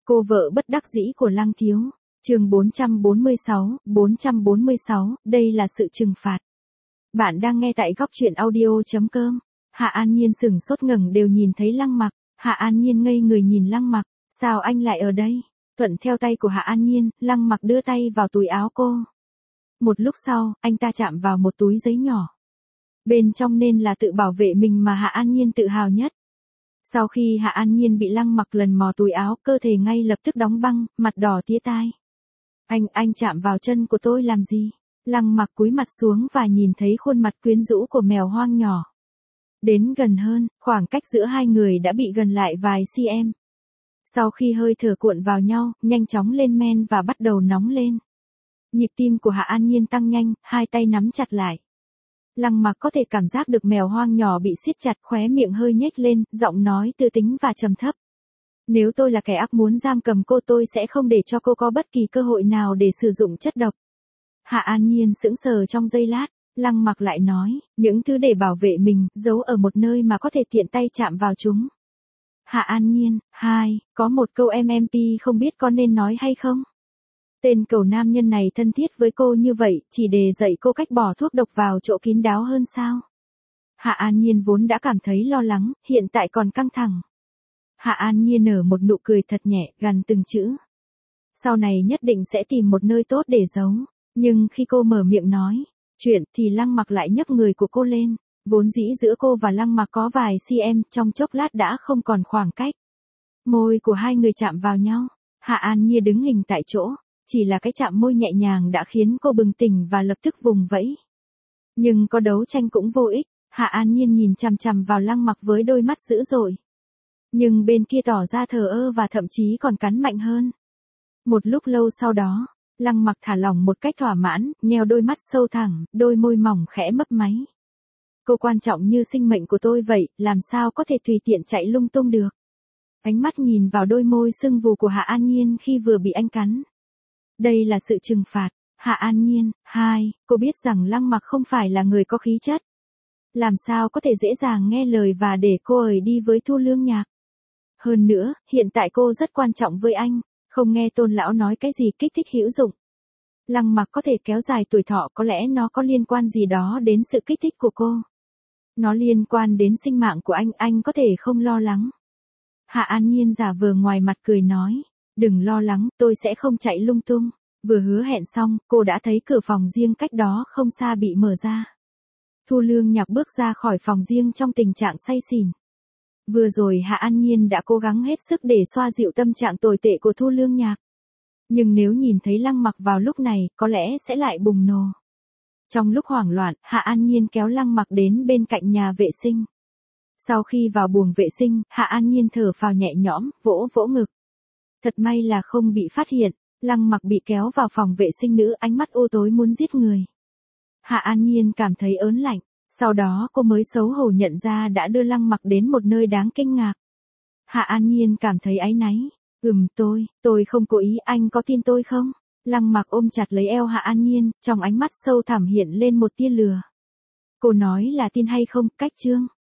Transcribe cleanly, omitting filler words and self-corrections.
Cô vợ bất đắc dĩ của Lăng Thiếu. Chương 446, đây là sự trừng phạt. Bạn đang nghe tại góc truyện audio.com. Hạ An Nhiên sững sốt ngẩng đều nhìn thấy Lăng Mặc. Hạ An Nhiên ngây người nhìn Lăng Mặc, sao anh lại ở đây? Thuận theo tay của Hạ An Nhiên, Lăng Mặc đưa tay vào túi áo cô. Một lúc sau, anh ta chạm vào một túi giấy nhỏ. Bên trong nên là tự bảo vệ mình mà Hạ An Nhiên tự hào nhất. Sau khi Hạ An Nhiên bị Lăng Mặc lần mò túi áo, cơ thể ngay lập tức đóng băng, mặt đỏ tía tai. Anh chạm vào chân của tôi làm gì? Lăng Mặc cúi mặt xuống và nhìn thấy khuôn mặt quyến rũ của mèo hoang nhỏ. Đến gần hơn, khoảng cách giữa hai người đã bị gần lại vài cm. Sau khi hơi thở cuộn vào nhau, nhanh chóng lên men và bắt đầu nóng lên. Nhịp tim của Hạ An Nhiên tăng nhanh, hai tay nắm chặt lại. Lăng Mặc có thể cảm giác được mèo hoang nhỏ bị siết chặt, khóe miệng hơi nhếch lên, giọng nói tư tính và trầm thấp. Nếu tôi là kẻ ác muốn giam cầm cô, tôi sẽ không để cho cô có bất kỳ cơ hội nào để sử dụng chất độc. Hạ An Nhiên sững sờ trong giây lát, Lăng Mặc lại nói, những thứ để bảo vệ mình, giấu ở một nơi mà có thể tiện tay chạm vào chúng. Hạ An Nhiên, có một câu MMP không biết có nên nói hay không? Tên cẩu nam nhân này thân thiết với cô như vậy, chỉ để dạy cô cách bỏ thuốc độc vào chỗ kín đáo hơn sao? Hạ An Nhiên vốn đã cảm thấy lo lắng, hiện tại còn căng thẳng. Hạ An Nhiên nở một nụ cười thật nhẹ, gằn từng chữ. Sau này nhất định sẽ tìm một nơi tốt để giấu. Nhưng khi cô mở miệng nói chuyện thì Lăng Mặc lại nhấc người của cô lên. Vốn dĩ giữa cô và Lăng Mặc có vài cm, trong chốc lát đã không còn khoảng cách. Môi của hai người chạm vào nhau. Hạ An Nhiên đứng hình tại chỗ. Chỉ là cái chạm môi nhẹ nhàng đã khiến cô bừng tỉnh và lập tức vùng vẫy. Nhưng có đấu tranh cũng vô ích. Hạ An Nhiên nhìn chằm chằm vào Lăng Mặc với đôi mắt dữ dội. Nhưng bên kia tỏ ra thờ ơ và thậm chí còn cắn mạnh hơn. Một lúc lâu sau đó, Lăng Mặc thả lỏng một cách thỏa mãn, nheo đôi mắt sâu thẳm, đôi môi mỏng khẽ mấp máy. Cô quan trọng như sinh mệnh của tôi vậy, làm sao có thể tùy tiện chạy lung tung được. Ánh mắt nhìn vào đôi môi sưng vù của Hạ An Nhiên khi vừa bị anh cắn. Đây là sự trừng phạt. Hạ An Nhiên, cô biết rằng Lăng Mặc không phải là người có khí chất. Làm sao có thể dễ dàng nghe lời và để cô ấy đi với Thu Lương Nhạc. Hơn nữa, hiện tại cô rất quan trọng với anh, không nghe Tôn lão nói cái gì kích thích hữu dụng. Lăng Mặc có thể kéo dài tuổi thọ, có lẽ nó có liên quan gì đó đến sự kích thích của cô. Nó liên quan đến sinh mạng của anh có thể không lo lắng. Hạ An Nhiên giả vờ ngoài mặt cười nói, đừng lo lắng, tôi sẽ không chạy lung tung. Vừa hứa hẹn xong, cô đã thấy cửa phòng riêng cách đó không xa bị mở ra. Thu Lương Nhạc bước ra khỏi phòng riêng trong tình trạng say xỉn. Vừa rồi Hạ An Nhiên đã cố gắng hết sức để xoa dịu tâm trạng tồi tệ của Thu Lương Nhạc. Nhưng nếu nhìn thấy Lăng Mặc vào lúc này, có lẽ sẽ lại bùng nổ. Trong lúc hoảng loạn, Hạ An Nhiên kéo Lăng Mặc đến bên cạnh nhà vệ sinh. Sau khi vào buồng vệ sinh, Hạ An Nhiên thở phào nhẹ nhõm, vỗ vỗ ngực. Thật may là không bị phát hiện. Lăng Mặc bị kéo vào phòng vệ sinh nữ, ánh mắt u tối muốn giết người. Hạ An Nhiên cảm thấy ớn lạnh. Sau đó cô mới xấu hổ nhận ra đã đưa Lăng Mặc đến một nơi đáng kinh ngạc. Hạ An Nhiên cảm thấy áy náy. Tôi không cố ý, anh có tin tôi không? Lăng Mặc ôm chặt lấy eo Hạ An Nhiên, trong ánh mắt sâu thẳm hiện lên một tia lừa. Cô nói là tin hay không, cách chương.